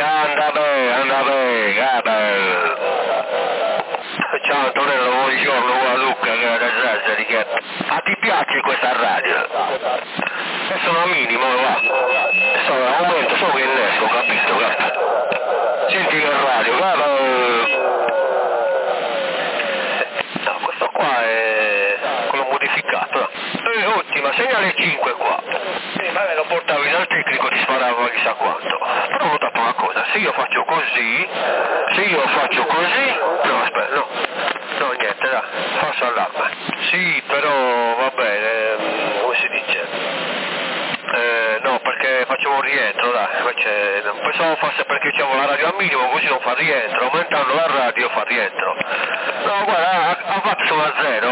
Anda bene, guarda. Ciao Antonello, buongiorno, Luca, che è da Sassari, che... Ah, ti piace questa radio? Sono minimo, va. Aumento, so che innesco, capito, guarda. Senti che radio, guarda. No, questo qua è quello modificato. Ottima, segnale 5 qua. Magari lo portavi dal tecnico, ti sparava chissà quanto. Però ho notato una cosa, se io faccio così, no aspetta, no niente, dai, falso allarme. Sì, però va bene, come si dice? No, perché facevo un rientro, dai, invece pensavo fosse perché c'avevo la radio al minimo, così non fa rientro, aumentando la radio fa rientro. No, guarda, a watt sono a zero,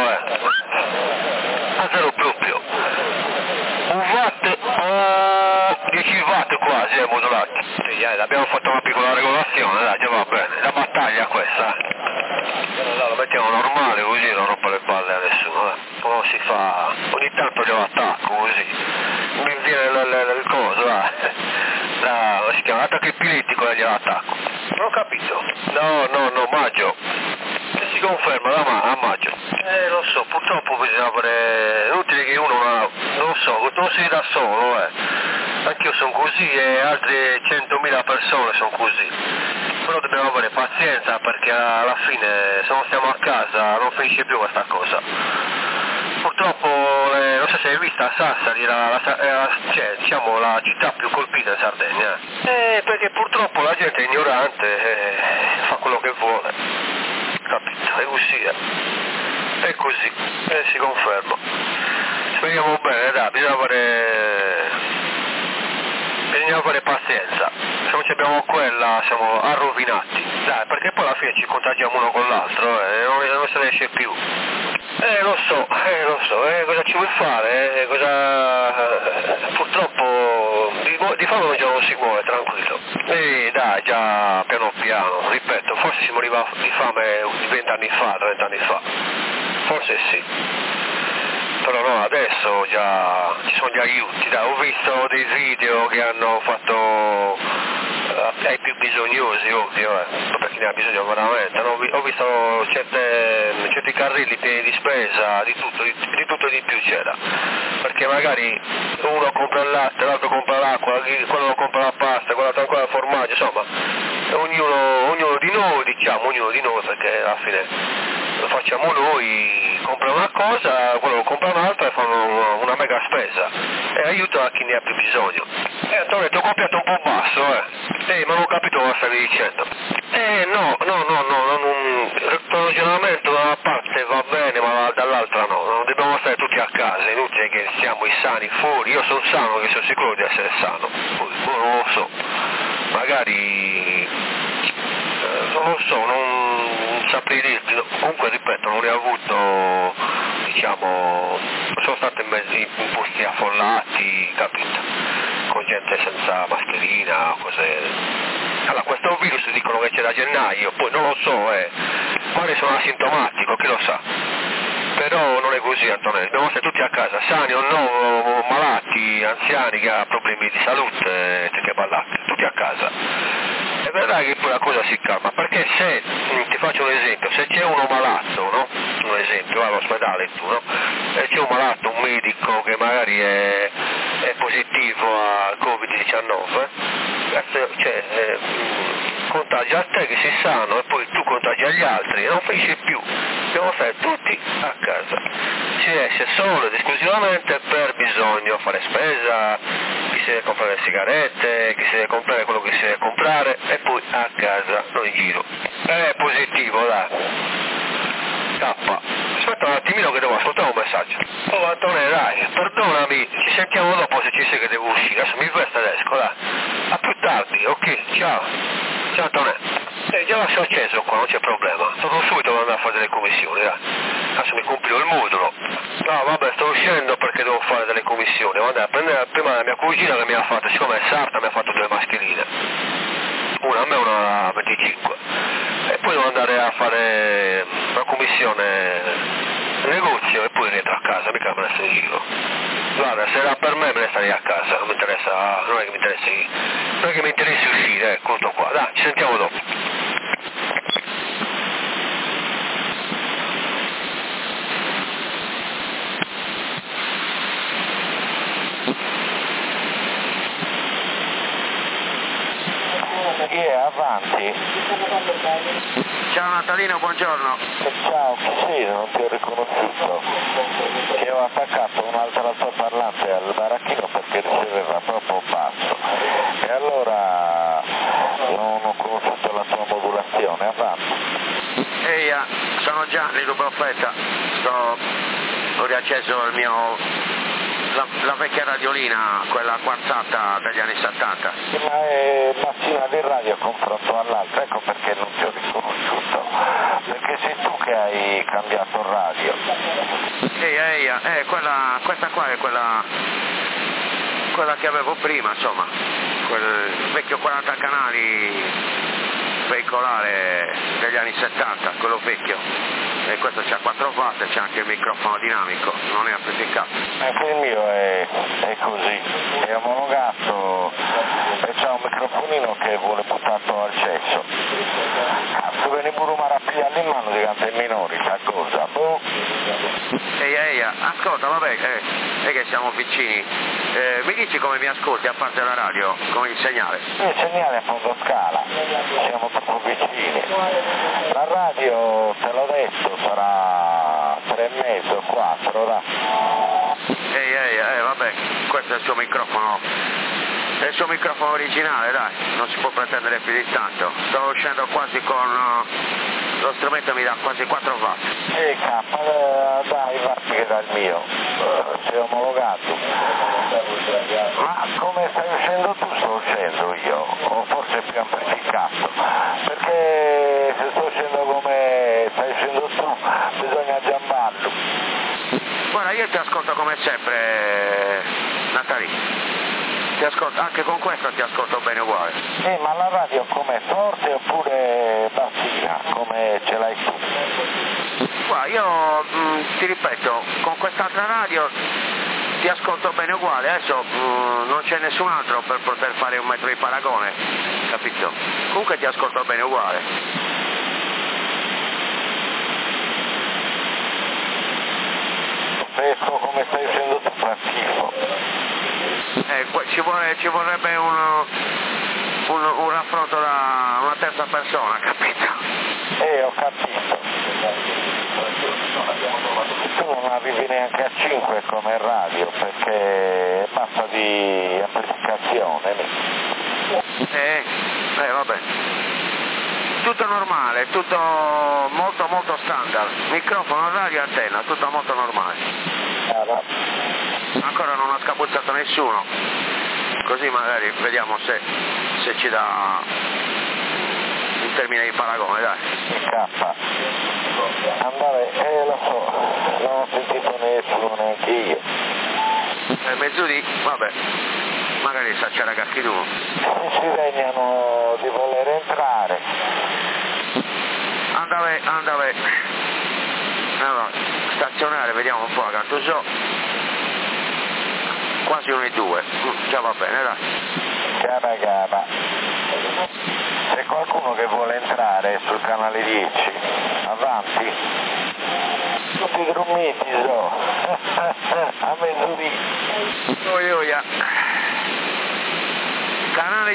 a zero proprio. Un watt o 10 watt quasi, modulati. Sì, abbiamo fatto una piccola regolazione, dai, già va bene, la battaglia questa. Allora, lo mettiamo normale così non rompo le palle a nessuno, poi si fa, ogni tanto glielo attacco così, mi viene il coso, si chiama attacco epiletico e glielo attacco. Non ho capito. No, maggio. Si conferma a maggio. Lo so, purtroppo bisogna avere, è inutile che uno non lo so, non si da solo, Anch'io sono così e altre 100.000 persone sono così. Però dobbiamo avere pazienza perché alla fine se non stiamo a casa non finisce più questa cosa. Purtroppo, non so se hai visto a Sassari, cioè, diciamo la città più colpita in Sardegna. Perché purtroppo la gente è ignorante, fa quello che vuole. Capito? È così, È così, si conferma. Speriamo bene, dai, bisogna avere pazienza. Se non abbiamo quella siamo arrovinati. Dai, perché poi alla fine ci contagiamo uno con l'altro, e non se ne esce più. Lo so, cosa ci vuoi fare? Purtroppo di fame già non si muove, tranquillo. Dai, già piano piano, ripeto, forse si moriva di fame 20 anni fa, 30 anni fa. Forse sì. Però no, adesso già ci sono gli aiuti, dai, ho visto dei video che hanno fatto ai più bisognosi, ovvio, per chi ne ha bisogno veramente, no? Ho visto certi carrilli pieni di spesa, di tutto e di più c'era, perché magari uno compra il latte, l'altro compra l'acqua, quello compra la pasta, quell'altro ancora il formaggio, insomma, ognuno di noi, perché alla fine lo facciamo noi, compra una cosa, quello compra un'altra e fanno una mega spesa e aiuta chi ne ha più bisogno. Antonio, ti ho copiato un po' basso, ma non ho capito cosa stavi dicendo. No, il ragionamento da una parte va bene, ma dall'altra no, non dobbiamo stare tutti a casa, è inutile che siamo i sani fuori, io sono sano, che sono sicuro di essere sano, poi non lo so, magari, non lo so, non saprei dirti, no. Comunque ripeto, non ne ho avuto, diciamo, sono stato in posti affollati, capito, con gente senza mascherina, cose. Allora, questo virus dicono che c'è da gennaio, poi non lo so, magari sono asintomatico, chi lo sa. Però non è così, Antonello, dobbiamo stare tutti a casa, sani o no, malati, anziani che hanno problemi di salute, che ballate, tutti a casa. È vero che poi la cosa si calma, perché se, ti faccio un esempio, se c'è uno malato, no? Un esempio, all'ospedale tu, no? E c'è un malato, un medico che magari è positivo al Covid-19, contagia a te che sei sano e poi tu contagi agli altri e non finisce più, dobbiamo stare tutti a casa, si esce solo ed esclusivamente per bisogno, fare spesa, chi si deve comprare le sigarette, chi si deve comprare quello che si deve comprare e poi a casa, non in giro. È positivo, dai. Aspetta un attimino che devo ascoltare un messaggio. Oh Antonio, dai, perdonami, ci sentiamo dopo se ci sei che devo uscire, adesso mi vesto ed esco, dai. A più tardi, ok, ciao. Ciao Antonio. Già lascio acceso qua, non c'è problema. Torno subito per andare a fare delle commissioni, dai. Adesso mi compilo il modulo. No, vabbè, sto uscendo perché devo fare delle commissioni. Devo andare a prendere prima la mia cugina che mi ha fatto, siccome è sarta, mi ha fatto 2 mascherine. Una a me e una a 25. E poi devo andare a fare una commissione negozio e poi rientro a casa, mica me ne sto in giro. Guarda, se era per me ne starei a casa, non mi interessa, non è che mi interessi uscire, tutto qua. Dai, ci sentiamo dopo. Avanti. Ciao Natalino, buongiorno. Ciao, chi sei? Non ti ho riconosciuto. Che ho attaccato un'altra altoparlante al baracchino perché riceveva troppo basso. E allora non ho conosciuto la tua modulazione. Avanti. Ehi, sono Gianni, lo profeta. Ho riacceso il mio... La vecchia radiolina, quella quarzata degli anni 70. Ma è macchina di radio confronto all'altra, ecco perché non ti ho riconosciuto. Perché sei tu che hai cambiato radio. Questa qua è quella che avevo prima, insomma. Quel vecchio 40 canali veicolare degli anni 70, quello vecchio. E questo c'ha 4 watt, c'è anche il microfono dinamico, non è amplificato. Anche il mio è così, è omologato e c'ha un microfonino che vuole buttato al cesso. Cazzo, vieni pure una rapida in mano diventa in minori, sa cosa? Boh. Ehi, ascolta, vabbè, è che siamo vicini. Mi dici come mi ascolti a parte la radio, come il segnale? Il segnale è a fondo scala, siamo proprio vicini. La radio, te l'ho detto, sarà 3,5, 4, da. Vabbè, questo è il suo microfono. È il suo microfono originale, dai, non si può pretendere più di tanto. Sto uscendo quasi con... lo strumento mi dà quasi 4 watt. Dai, vatti che dal mio, sei omologato. Ma come stai uscendo tu sto uscendo io, o forse più amplificato, perché se sto uscendo come stai uscendo tu bisogna giambarlo. Guarda, io ti ascolto come sempre, Natalino. Ti ascolto, anche con questo ti ascolto bene uguale. Ma la radio com'è, forte oppure bassina, come ce l'hai tu? Guarda, io ti ripeto, con quest'altra radio ti ascolto bene uguale, adesso non c'è nessun altro per poter fare un metro di paragone, capito? Comunque ti ascolto bene uguale. Pesco come stai uscendo tu fa schifo. Ci vorrebbe un raffronto da una terza persona, capito? Ho capito. Tu non arrivi neanche a 5 come radio perché basta di amplificazione. Vabbè. Tutto normale, tutto molto molto standard. Microfono, radio, antenna, tutto molto normale. Ancora non ha scapuzzato nessuno. Così magari vediamo se ci dà un termine di paragone, dai. Andare, lo so, non ho sentito nessuno neanche io. Mezz'udì, vabbè, magari sa c'era anche tu. Si degnano di voler entrare. Andave. Allora, stazionare, vediamo un po' a Cantusò. Quasi 1,2, già va bene, dai. Cara. C'è qualcuno che vuole entrare sul canale 10? Avanti. Tutti grummiti, so. A mezz'udì. Oia. Canale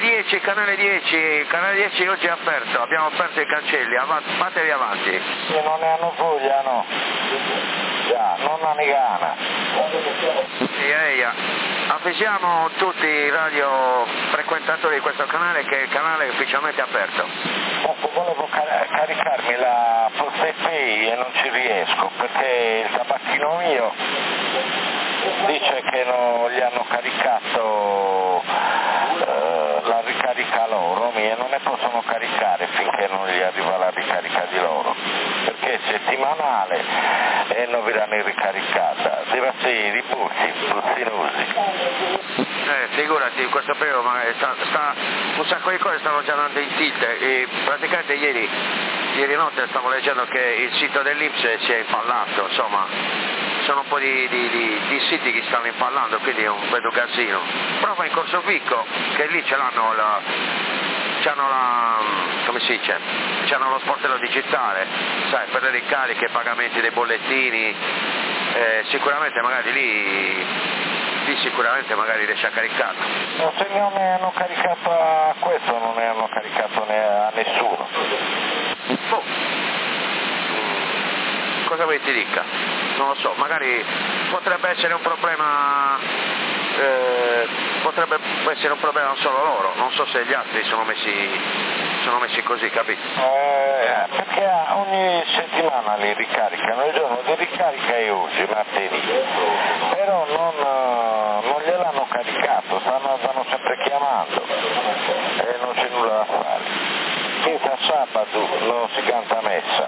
10 oggi è aperto, abbiamo aperto i cancelli, fatevi avanti. Se non ne hanno voglia, no? Già, non hanno gana. Avvisiamo tutti i radiofrequentatori di questo canale che il canale è ufficialmente aperto. Volevo caricarmi la Postepay e non ci riesco perché il tabacchino mio dice che non gli hanno caricato la ricarica loro e non ne possono caricare finché non gli arriva la ricarica di loro perché è settimanale e non vi danno ricaricata, deve essere i rimborsi, buzzinosi. Figurati, questo periodo magari un sacco di cose stanno già andando in tilt e praticamente ieri notte stavo leggendo che il sito dell'Inps si è impallato, insomma sono un po' di siti che stanno impallando, quindi è un bel casino. Prova in Corso Vicco, che lì come si dice, c'hanno lo sportello digitale, sai, per le ricariche, i pagamenti dei bollettini, sicuramente magari lì sicuramente magari riesce a caricarlo. No, se non ne hanno caricato a questo, non ne hanno caricato a nessuno. Boh. Cosa vuoi ti dica? Non lo so, magari potrebbe essere un problema solo loro, non so se gli altri sono messi così, capito? Perché ogni settimana li ricaricano, il giorno di ricarica è oggi, martedì, però non gliel'hanno caricato, stanno sempre chiamando e non c'è nulla da fare. Finita sabato non si canta messa.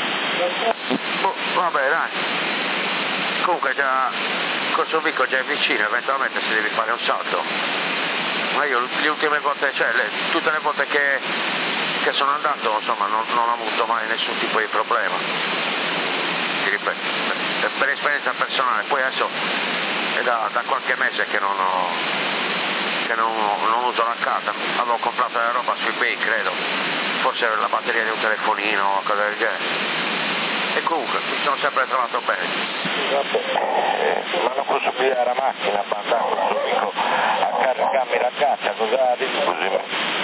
Vabbè dai, comunque già Corso Vicco già è vicino, eventualmente si deve fare un salto, ma io le ultime volte, tutte le volte che sono andato, insomma non ho avuto mai nessun tipo di problema, ti ripeto, per esperienza personale. Poi adesso è da qualche mese che non uso la carta, avevo comprato la roba su eBay, credo, forse la batteria di un telefonino o cosa del genere, e comunque mi sono sempre trovato bene. Vabbè, ma non posso pigliare la macchina, andare a Corso Vicco a caricarmi la caccia, cosa dici così?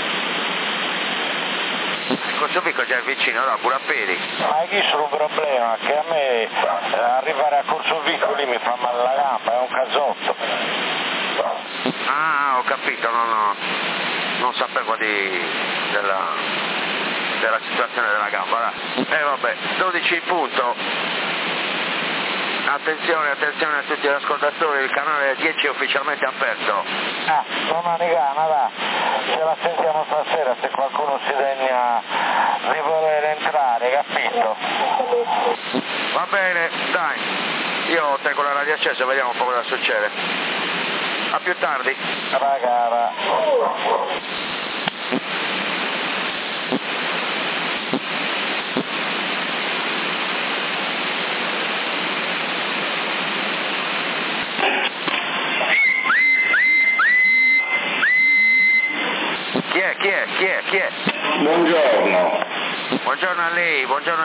Corso Vicco già è vicino, no, pure a piedi. Ma hai visto un problema? Che a me arrivare a Corso Vicco lì mi fa male la gamba, è un casotto. Ah, ho capito, non sapevo della situazione della gamba. Vabbè, 12 in punto. Attenzione a tutti gli ascoltatori, il canale 10 è ufficialmente aperto. Non annegana, va. Ce la sentiamo stasera se qualcuno si degna di voler entrare, capito? Va bene, dai, io tengo la radio accesa e vediamo un po' cosa succede. A più tardi. Ragara. Chi è? Buongiorno. Buongiorno a lei.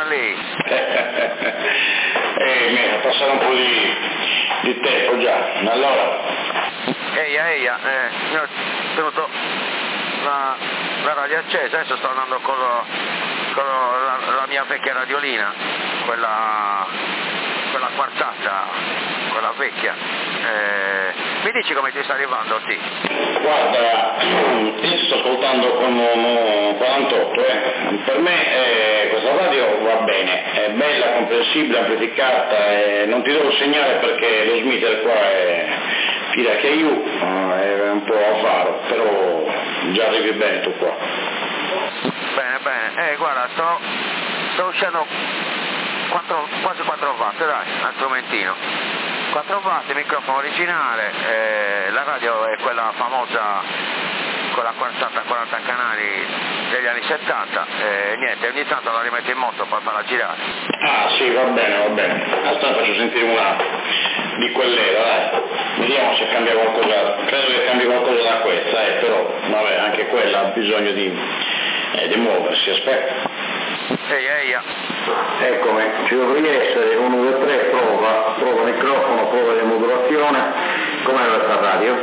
Mi ha passato un po' di tempo già, allora. Eia, io ho tenuto la radio accesa, adesso sto andando con la mia vecchia radiolina, quella quartata, quella vecchia. Mi dici come ti sta arrivando, sì? Guarda, io sto ascoltando con 48, per me questa radio va bene, è bella, comprensibile, amplificata, non ti devo segnare perché lo smeter qua è fila che io, è un po' a faro, però già arrivi bene tu qua. Bene, guarda, sto uscendo quasi 4 watt, dai, al strumentino. 4 watt, microfono originale, la radio è quella famosa con la quartata 40 canali degli anni 70, niente, ogni tanto la rimetto in moto per farla girare. Ah sì, va bene, aspetta, faccio sentire una di quell'era, dai, vediamo se cambia qualcosa, credo che cambi qualcosa da questa, però vabbè, anche quella ha bisogno di muoversi, aspetta. Eia. Eccomi, ci dovrebbe essere 1, 2, 3, prova microfono, prova di modulazione, com'è questa radio?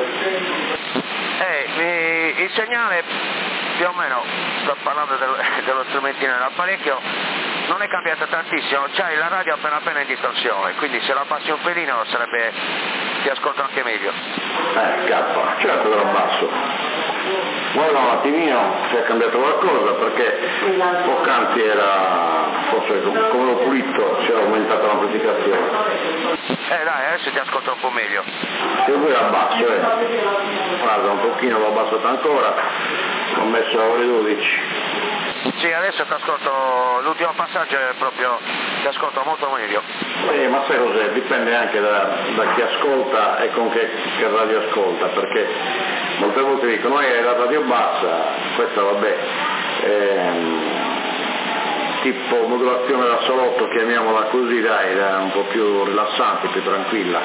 Il segnale più o meno, sto parlando dello strumentino dell'apparecchio, non è cambiato tantissimo, c'hai la radio appena in distorsione, quindi se la passi un pelino ti ascolto anche meglio. Scappa, certo che lo passo. Guarda un attimino se è cambiato qualcosa, perché poc'anzi era, forse come l'ho pulito, si è aumentata l'amplificazione. Dai, adesso ti ascolto un po' meglio. E poi abbasso, guarda, un pochino l'ho abbassato ancora, l'ho messo a ore 12. Sì, adesso ti ascolto, l'ultimo passaggio è proprio, ti ascolto molto meglio. Ma sai cos'è? Dipende anche da chi ascolta e con che radio ascolta, perché molte volte dicono la radio bassa, questa vabbè, tipo modulazione da salotto, chiamiamola così, dai, un po' più rilassante, più tranquilla.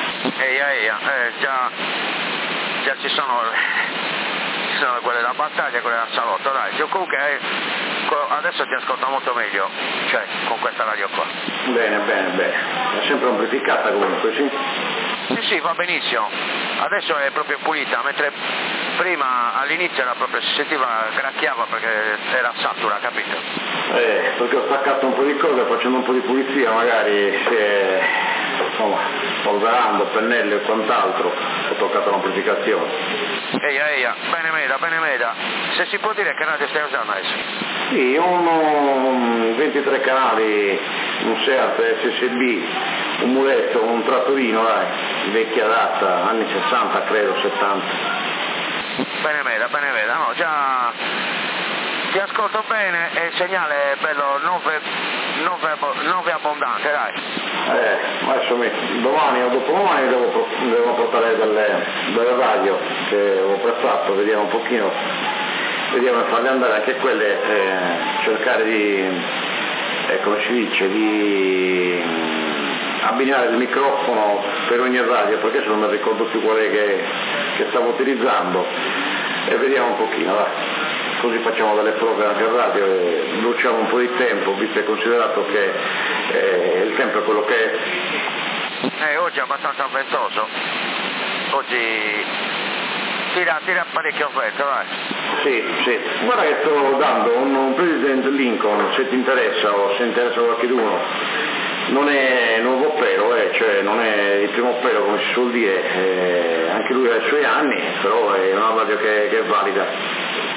Già ci sono quelle da battaglia e quelle da salotto, dai, io comunque adesso ti ascolto molto meglio, cioè con questa radio qua. Bene, è sempre amplificata comunque, sì? Sì, va benissimo, adesso è proprio pulita, mentre prima all'inizio era proprio, si sentiva, gracchiava perché era satura, capito? Perché ho staccato un po' di cose, facendo un po' di pulizia, magari insomma, polverando, pennello e quant'altro, ho toccato l'amplificazione. Eia, bene meda, se si può dire che radio stai usando adesso? Sì, un 23 canali, un Seat SSB, un muletto, un trattorino, dai, vecchia data, anni 60 credo, 70. Bene meda, no, già ti ascolto bene e il segnale è bello, nove abbondante, dai. Adesso domani o dopodomani devo portare delle radio che ho prestato, vediamo un pochino, vediamo di farle andare anche quelle, cercare di, come si dice, di abbinare il microfono per ogni radio, perché adesso non mi ricordo più qual è che stavo utilizzando, e vediamo un pochino, dai. Così facciamo delle prove anche in radio e bruciamo un po' di tempo, visto e considerato che il tempo è quello che è. Oggi è abbastanza ventoso, oggi tira parecchio vento, vai. Sì, guarda che sto dando un President Lincoln, se ti interessa o se interessa qualcuno, non è nuovo pelo, cioè non è il primo pelo come si suol dire, anche lui ha i suoi anni, però è una radio che è valida.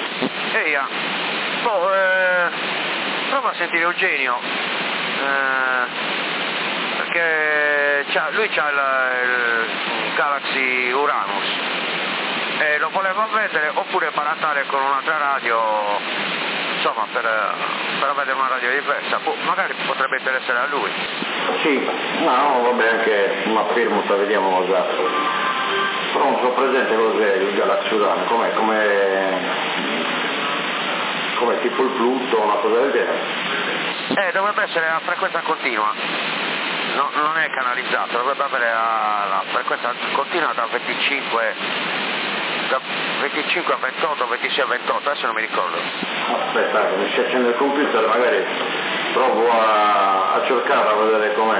Prova a sentire Eugenio, perché lui c'ha il Galaxy Uranus e lo voleva vendere oppure barattare con un'altra radio, insomma, per avere una radio diversa, magari potrebbe interessare a lui. Sì, no, vabbè, anche una permuta, vediamo cosa. Però non so presente cos'è il Galaxy Uranus, come tipo il Pluto, una cosa del genere. Dovrebbe essere a frequenza continua, no, non è canalizzato, dovrebbe avere la frequenza continua da 25 a 28, 26 a 28, adesso non mi ricordo. Aspetta, che mi si accende il computer, magari provo a cercare, a vedere com'è.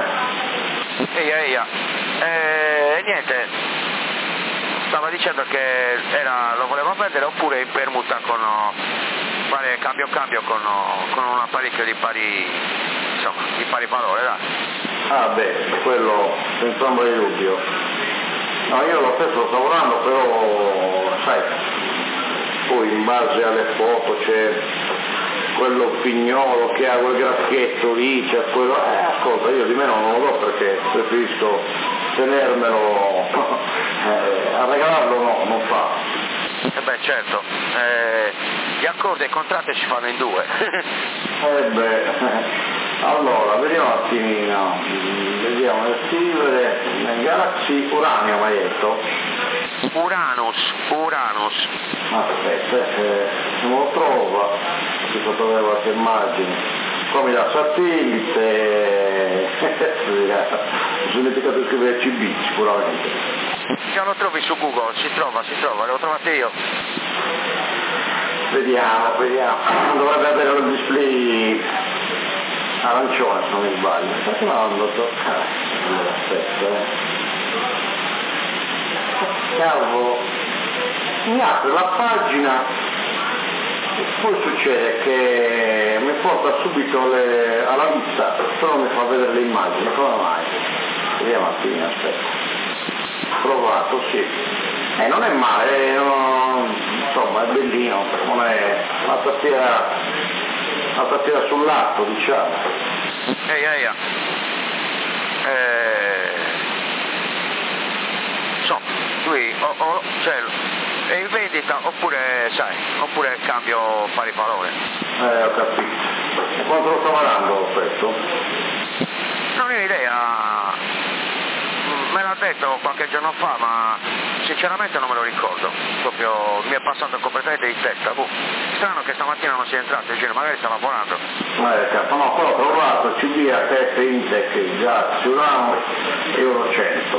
Niente, stava dicendo che lo voleva vendere oppure in permuta con fare cambio con un apparecchio di pari valore, dai. Quello senza ombra di dubbio. No, io lo stesso sto lavorando, però sai, poi in base alle foto c'è quello pignolo che ha quel graffietto lì, c'è quello, ascolta, io di meno non lo do perché preferisco tenermelo, a regalarlo no, non fa. Certo, gli accordi e i contratti si fanno in due. Allora, vediamo un attimino, vediamo nel scrivere, nel Galaxy Uranio, mi hai detto? Uranus. Aspetta, se lo trovo, si può trovare qualche immagine. Qua mi dà satellite, mi sono dimenticato di scrivere CB sicuramente. Già lo trovi su Google, si trova, l'ho trovato io. Vediamo, dovrebbe avere lo display arancione se non mi sbaglio. Aspetta, cavolo, mi apre la pagina e poi succede che mi porta subito alla vista, però mi fa vedere le immagini, come mai? Vediamo un attimo, aspetta. Provato, sì. Non è male, insomma è bellino, non è una tastiera sull'atto, diciamo. Lui è in vendita oppure cambio pari valore. Ho capito. E quanto lo sta valendo questo? Non ho idea. Me l'ha detto qualche giorno fa, ma sinceramente non me lo ricordo, proprio mi è passato completamente di testa. Strano che stamattina non sia entrato, magari sta lavorando. No, però ho trovato CD a 7 Intec, Gas, Urano, Euro 100,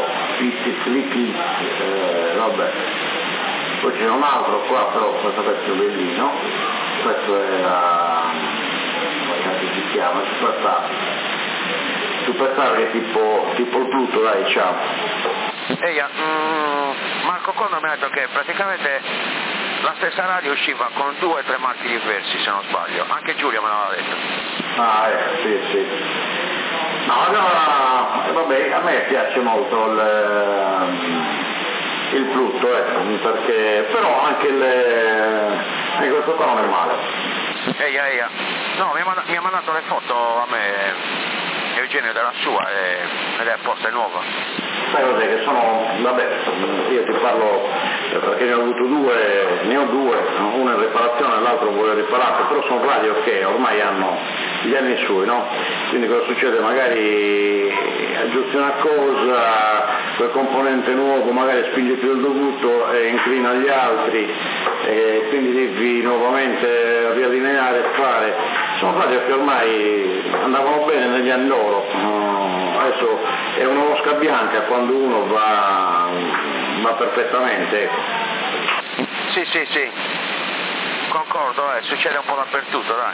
vabbè. Poi c'è un altro qua, però questo pezzo bellino, questo era, come si chiama, Superstar che è tipo il Pluto, dai, diciamo. Marco Conno mi ha detto che praticamente la stessa radio usciva con 2 o 3 marchi diversi, se non sbaglio, anche Giulio me l'aveva detto. Sì. No, allora, vabbè, a me piace molto il Pluto, perché però anche questo qua non è male. No, mi ha mandato le foto a me Eugenio della sua ed è apposta, è nuova. Sai cos'è che sono, vabbè, io ti parlo perché ne ho avuto due, uno in riparazione e l'altro vuole riparare, però sono radio che ormai hanno gli anni suoi, no? Quindi cosa succede? Magari aggiusti una cosa, quel componente nuovo magari spinge più del dovuto e inclina gli altri, e quindi devi nuovamente riallineare e fare. Sono radio che ormai andavano bene negli anni loro, adesso è una mosca bianca quando uno va perfettamente. Sì, concordo, succede un po' dappertutto, dai.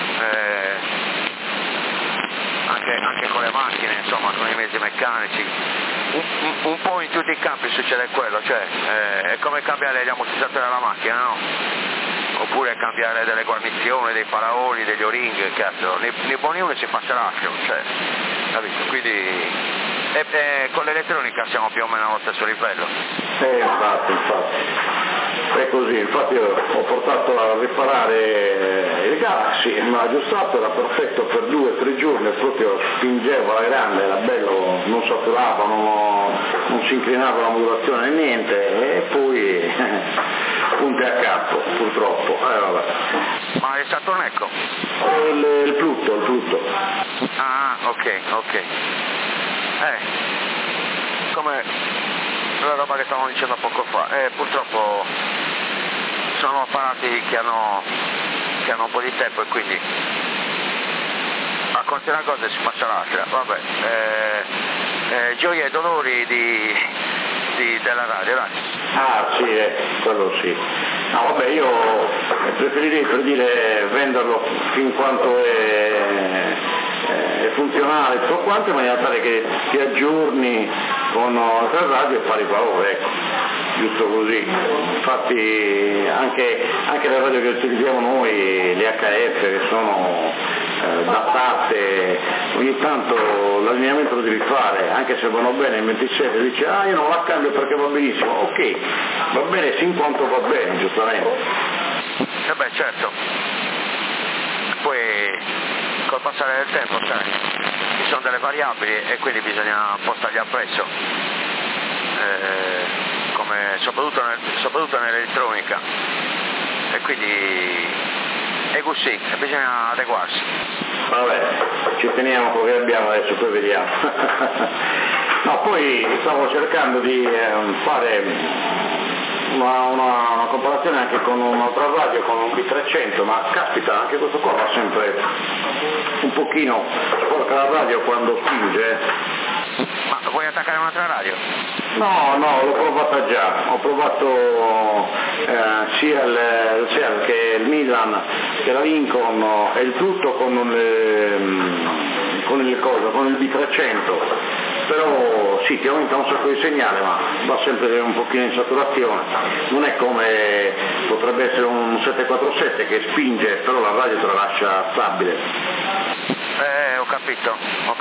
Anche con le macchine, insomma, con i mezzi meccanici, un po' in tutti i campi succede quello, cioè è come cambiare gli ammortizzatori alla macchina, no? Oppure cambiare delle guarnizioni, dei paraoli, degli o-ring, cazzo, nei buoni uno si passa l'ascio, cioè, capito? Quindi con l'elettronica siamo più o meno allo stesso livello. Infatti, è così, infatti ho portato a riparare il Galaxy, ma aggiustato, era perfetto per 2 o 3 giorni, proprio spingeva la grande, era bello, non saturava, non si inclinava la modulazione né niente, e poi punte a capo, purtroppo. Vabbè. Ma è Saturn Echo? Il Pluto. Ah, ok. Come la roba che stavamo dicendo poco fa, purtroppo sono apparati che hanno un po' di tempo e quindi a considerare una cosa si passa l'altra. Vabbè, gioia e dolori della radio, dai. Sì, quello sì. No, vabbè, io preferirei, per dire, venderlo fin quanto è funzionale, tutto quanto, in maniera tale che ti aggiorni con altre radio e fare valore, ecco, giusto così. Infatti anche le radio che utilizziamo noi, le HF, che sono datate, ogni tanto l'allineamento lo devi fare, anche se vanno bene il 27 dice io non la cambio perché va benissimo, ok, va bene sin quanto va bene, giustamente. Beh, certo, poi col passare del tempo, sai, ci sono delle variabili e quindi bisogna un po' stargli appresso, come soprattutto nell'elettronica, e quindi è così, bisogna adeguarsi. Vabbè, ci teniamo quello che abbiamo adesso, poi vediamo. No, poi stavo cercando di fare una comparazione anche con un'altra radio, con un B300, ma caspita, anche questo qua va sempre un pochino sporca la radio quando spinge. Ma vuoi attaccare un'altra radio? No, l'ho provata già, ho provato sia il Seat che il Milan, che la Lincoln e il tutto con il B300, però sì, ti aumenta un sacco di segnale, ma va sempre un pochino in saturazione, non è come potrebbe essere un 747 che spinge, però la radio te la lascia stabile. Ho capito.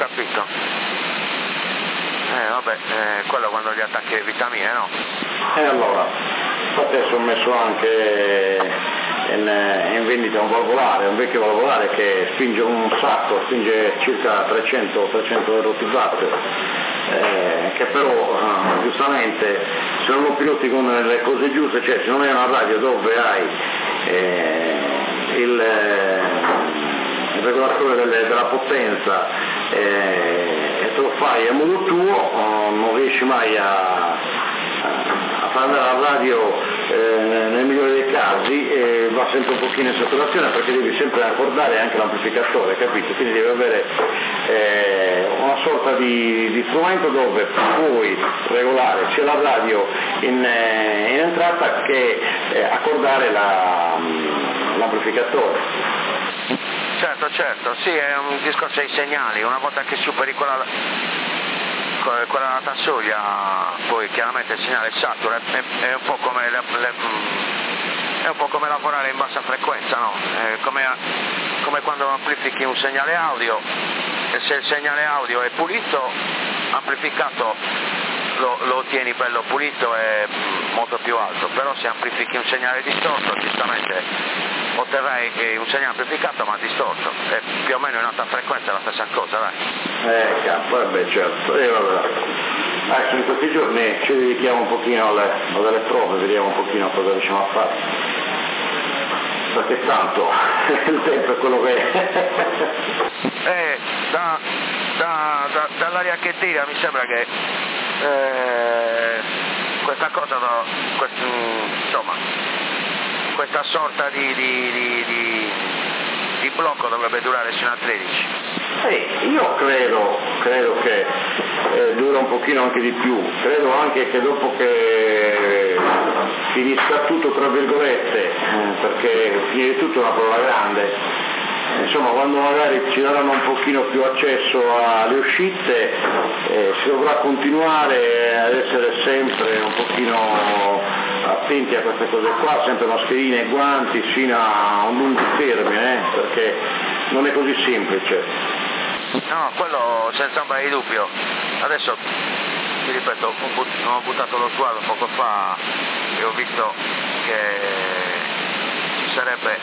Vabbè, quello quando gli attacchi le vitamine, no? E allora, infatti adesso ho messo anche in vendita un vecchio valvolare che spinge un sacco, spinge circa 300 RTW, che però giustamente se non lo piloti con le cose giuste, cioè se non è una radio dove hai il regolatore della potenza e te lo fai a modo tuo, non riesci mai a far andare la radio nel migliore dei casi va sempre un pochino in saturazione, perché devi sempre accordare anche l'amplificatore, capito? Quindi devi avere una sorta di strumento dove puoi regolare sia la radio in entrata che accordare l'amplificatore. Certo, sì, è un discorso dei segnali. Una volta che superi quella alta soglia, poi chiaramente il segnale satura, è un po' come è un po' come lavorare in bassa frequenza, no? Come quando amplifichi un segnale audio, e se il segnale audio è pulito, amplificato lo ottieni bello pulito e molto più alto, però se amplifichi un segnale distorto, giustamente otterrai un segnale amplificato ma distorto, è più o meno in alta frequenza la stessa cosa, dai. Vabbè, certo, vabbè. Adesso in questi giorni ci dedichiamo un pochino alle prove, vediamo un pochino cosa riusciamo a fare, perché tanto il tempo è quello che è. Dall'aria che tira mi sembra che questa cosa, insomma, questa sorta di blocco dovrebbe durare sino a 13. Io credo che dura un pochino anche di più, credo anche che dopo che finisca tutto tra virgolette, perché finire tutto è una prova grande, insomma quando magari ci daranno un pochino più accesso alle uscite si dovrà continuare ad essere sempre un pochino attenti a queste cose qua, sempre mascherine e guanti fino a un lungo termine, perché non è così semplice. No, quello senza ombra di dubbio. Adesso ti ripeto, ho buttato lo sguardo poco fa e ho visto che ci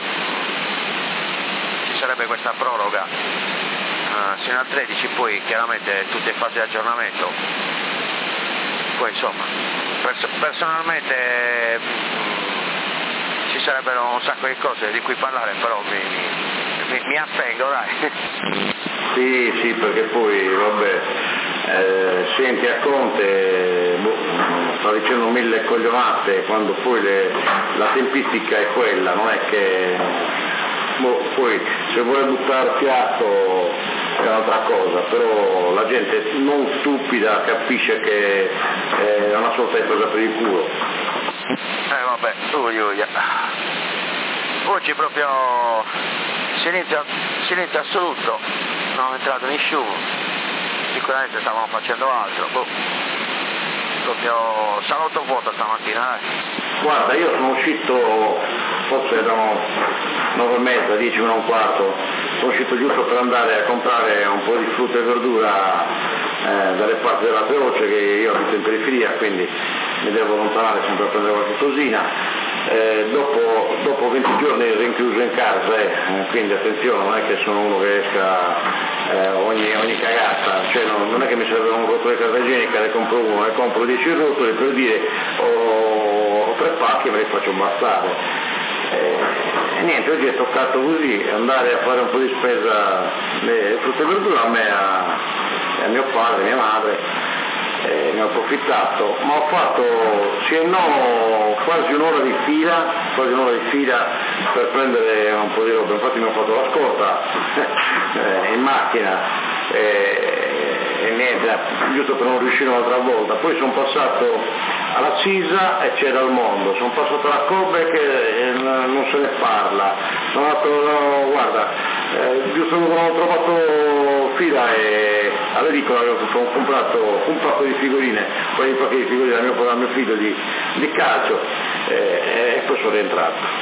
sarebbe questa proroga sino al 13, poi chiaramente tutte in fase di aggiornamento. Poi insomma, personalmente ci sarebbero un sacco di cose di cui parlare, però mi astengo, dai. Sì, perché poi vabbè, senti a Conte sta dicendo 1000 coglionate quando poi la tempistica è quella, non è che poi se vuole buttare fiato è un'altra cosa, però la gente non stupida capisce che è una sorta di presa per il culo. Vabbè, oggi proprio silenzio assoluto, non è entrato nessuno, sicuramente stavamo facendo altro, proprio salotto vuoto stamattina. Guarda, io sono uscito, forse erano 9:30, 10 meno un quarto, sono uscito giusto per andare a comprare un po' di frutta e verdura dalle parti della Croce, che io abito in periferia, quindi mi devo allontanare sempre a prendere qualche cosina. Dopo 20 giorni rinchiuso in casa, quindi attenzione, non è che sono uno che esca ogni cagata, cioè non è che mi serve un rotolo di carta igienica, ne compro uno, ne compro 10 rotoli per dire ho 3 pacchi e me li faccio bastare. E niente, oggi è toccato così andare a fare un po' di spesa frutta e verdura a me, a mio padre, mia madre. Ne ho approfittato, ma ho fatto sì e no quasi un'ora di fila per prendere un po' di roba, infatti mi ho fatto la scorta in macchina e niente, giusto per non riuscire un'altra volta. Poi sono passato alla Cisa e c'era il mondo, sono passato alla Kobe che non se ne parla, sono andato, guarda, giusto quando ho trovato fila e all'edicola ho comprato un pacco di figurine, quei pacchi di figurine da mio figlio di calcio e poi sono rientrato.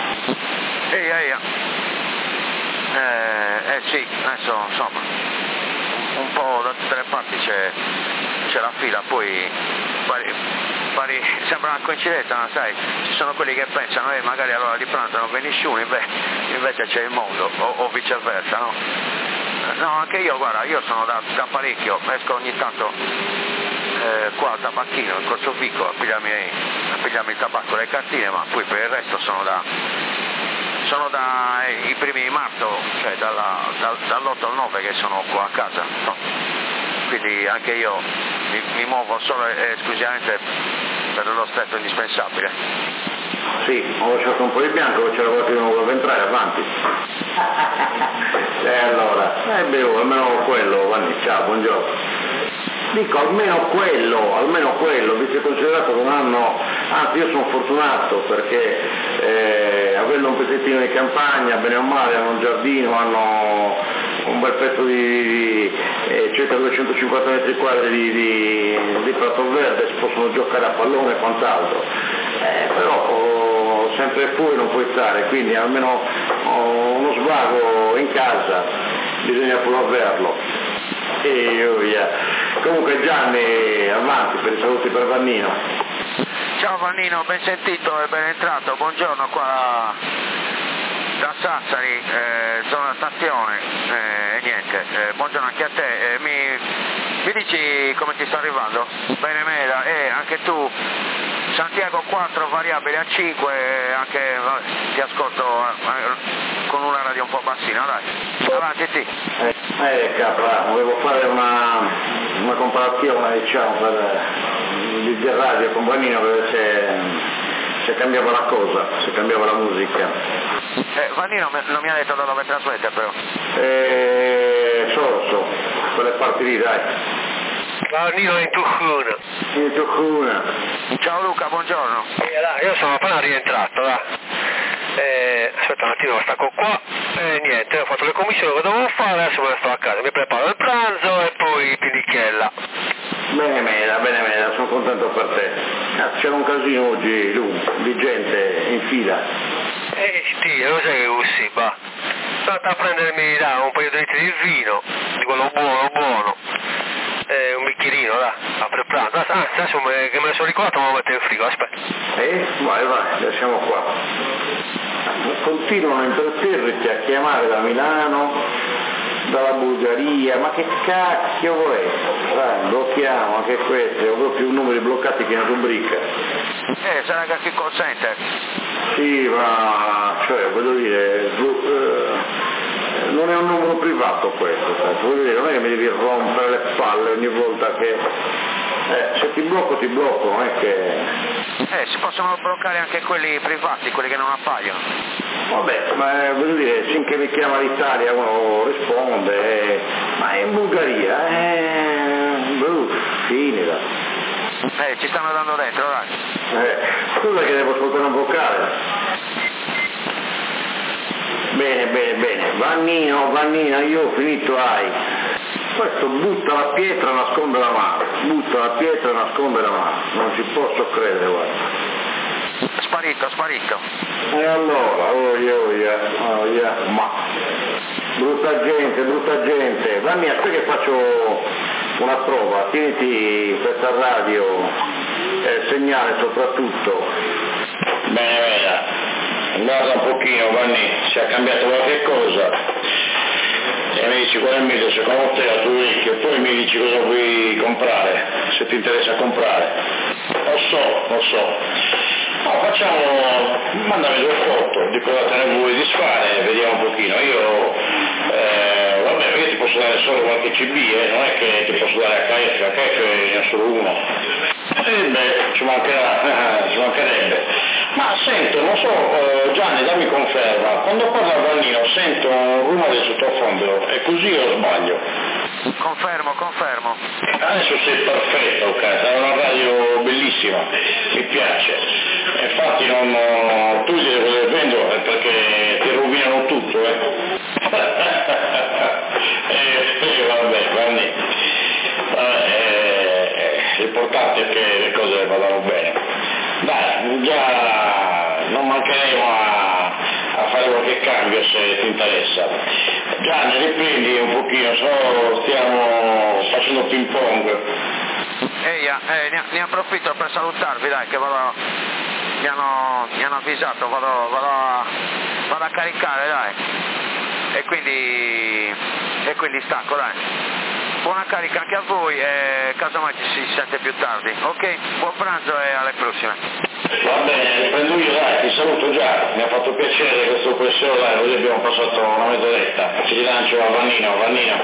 Sì, adesso insomma un po' da tutte le parti c'è la fila, poi sembra una coincidenza, ma sai, ci sono quelli che pensano magari all'ora di pranzo non viene nessuno, invece c'è il mondo, o viceversa, no? No, anche io, guarda, io sono da parecchio, esco ogni tanto qua al tabacchino, in Corso Fico, a pigliarmi il tabacco e le cartine, ma poi per il resto sono da i primi di marzo, cioè dall'8 al 9 che sono qua a casa, no? Quindi anche io mi muovo solo e esclusivamente per lo stretto indispensabile. Sì, ho lasciato un po' di bianco, c'era qualcuno che voleva entrare, avanti. E allora, almeno quello, Vanni, ciao, buongiorno. Dico, almeno quello, visto e considerato che non hanno, anzi io sono fortunato perché avendo un pezzettino di campagna, bene o male, hanno un giardino, hanno un bel pezzo di circa 250 metri quadri di prato verde, si possono giocare a pallone e quant'altro, però sempre fuori non puoi stare, quindi almeno uno svago in casa bisogna pure averlo. Comunque Gianni, avanti per i saluti per Vannino. Ciao Vannino, ben sentito e ben entrato, buongiorno qua da Sassari, zona stazione, e niente, buongiorno anche a te, mi dici come ti sta arrivando? Bene Mela, anche tu, Santiago 4, variabile a 5, anche ti ascolto con una radio un po' bassina, dai, avanti sì. Capra, volevo fare una comparazione diciamo di radio con Vannino per vedere se cambiava la cosa, se cambiava la musica. Vannino non mi ha detto da dove trasmette però. So, quelle parti lì dai. Vannino in Tucuna. In Tucuna. Ciao Luca, buongiorno. Dai, io sono appena rientrato, dai. Aspetta un attimo, stacco qua e niente, ho fatto le commissioni che dovevo fare, adesso me ne sto a casa, mi preparo il pranzo e poi pindichiella. Bene Mela, sono contento per te. C'era un casino oggi, di gente in fila. Sì, lo sai che così, va. Sono andato a prendermi un paio di litri di vino, di quello buono, un bicchierino, per pranzo. Adesso che me ne sono ricordato me lo metto in frigo, aspetta. Vai, lasciamo qua. Continuano imperterriti a chiamare da Milano, dalla Bulgaria, ma che cacchio volete? Blocchiamo anche queste, ho proprio numeri bloccati che è una rubrica. Sarà che call center? Sì, ma cioè voglio dire, non è un numero privato questo, voglio dire, non è che mi devi rompere le palle ogni volta che se ti blocco, non è che... si possono bloccare anche quelli privati, quelli che non appaiono. Vabbè, ma voglio dire, finché mi chiama l'Italia uno risponde, ma è in Bulgaria, finita. Ci stanno dando dentro, dai. Scusa che devo ascoltare un vocale. Bene, Vannino, io ho finito, questo butta la pietra e nasconde la mano, non ci posso credere, guarda. Sparito. E allora, ma brutta gente, Vanni, aspetta che faccio una prova, tieniti questa radio, segnale soprattutto. Bene, guarda un pochino Vanni, se ha cambiato qualche cosa e mi dici qual è il meglio secondo te a tuo orecchio e poi mi dici cosa vuoi comprare, se ti interessa comprare. Lo so. No, mandami due foto di cosa te ne vuoi disfare, vediamo un pochino. Io, vabbè, perché ti posso dare solo qualche CB, non è che ti posso dare HF ne ho solo uno. Ci mancherebbe. Ma sento, non so, Gianni, dammi conferma, quando parla Vannino sento un rumore del sottofondo, è così o sbaglio? Confermo. Adesso sei perfetto, è una radio bellissima, mi piace. Infatti non togliere quello che vendo perché ti rovinano tutto, vabbè, Vanni. L'importante è che le cose vadano bene. Dai, già non mancheremo a fare qualche cambio se ti interessa. Gianni, riprendi un pochino, stiamo facendo ping pong. Ne approfitto per salutarvi, dai, che mi hanno avvisato, vado a caricare, dai, e quindi stacco, dai. Buona carica anche a voi e casomai ci si sente più tardi, ok? Buon pranzo e alle prossime. Va bene, riprendo io, dai, ti saluto già, mi ha fatto piacere questo pensiero, dai, così abbiamo passato una mezz'oretta, ci rilancio a Vannino.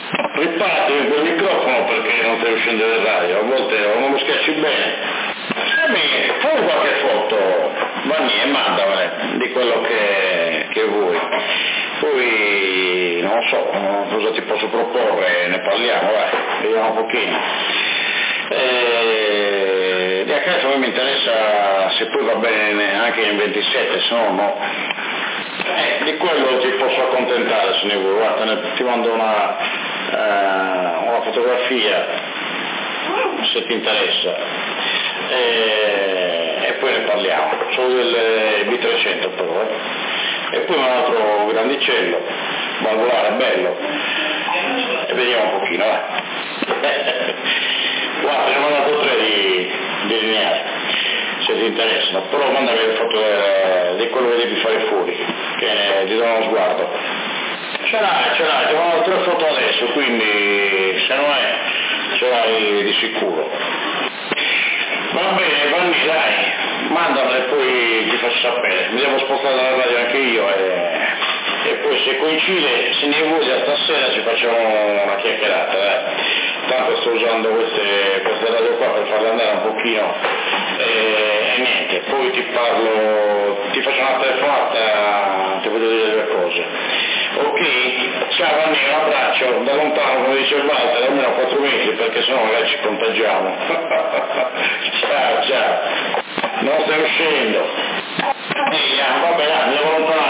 Riparti quel microfono perché non stai uscendo dal radio, a volte o non lo schiacci bene. fai qualche foto, Vanni, e mandamele di quello che vuoi. Poi non so cosa ti posso proporre, ne parliamo, vediamo un pochino. Di a caso a me mi interessa se poi va bene anche in 27, se no no. Di quello ti posso accontentare se ne vuoi, guarda, ti mando una fotografia se ti interessa e poi ne parliamo. Sono delle B300 però, e poi un altro grandicello, valvolare bello, e vediamo un pochino, guarda, ne ho mandato 3 di lineari, se ti interessano, però mandami le foto di quello che devi fare fuori, che ti do uno sguardo. Ce l'hai, ti ho mandato 3 foto adesso, quindi se non è, ce l'hai di sicuro. Va bene, Vanni, dai, mandamele e poi ti faccio sapere, mi devo spostare dalla radio anche io e poi se coincide, se ne vuoi stasera ci facciamo una chiacchierata, tanto sto usando queste radio qua per farle andare un pochino e niente, poi ti faccio una telefonata, ti voglio dire 2 cose. Ok? Ciao Vanni, un abbraccio, da lontano come dice Walter, almeno 4 metri perché sennò magari ci contagiamo. Ciao, non stai uscendo. Vabbè, andiamo lontano.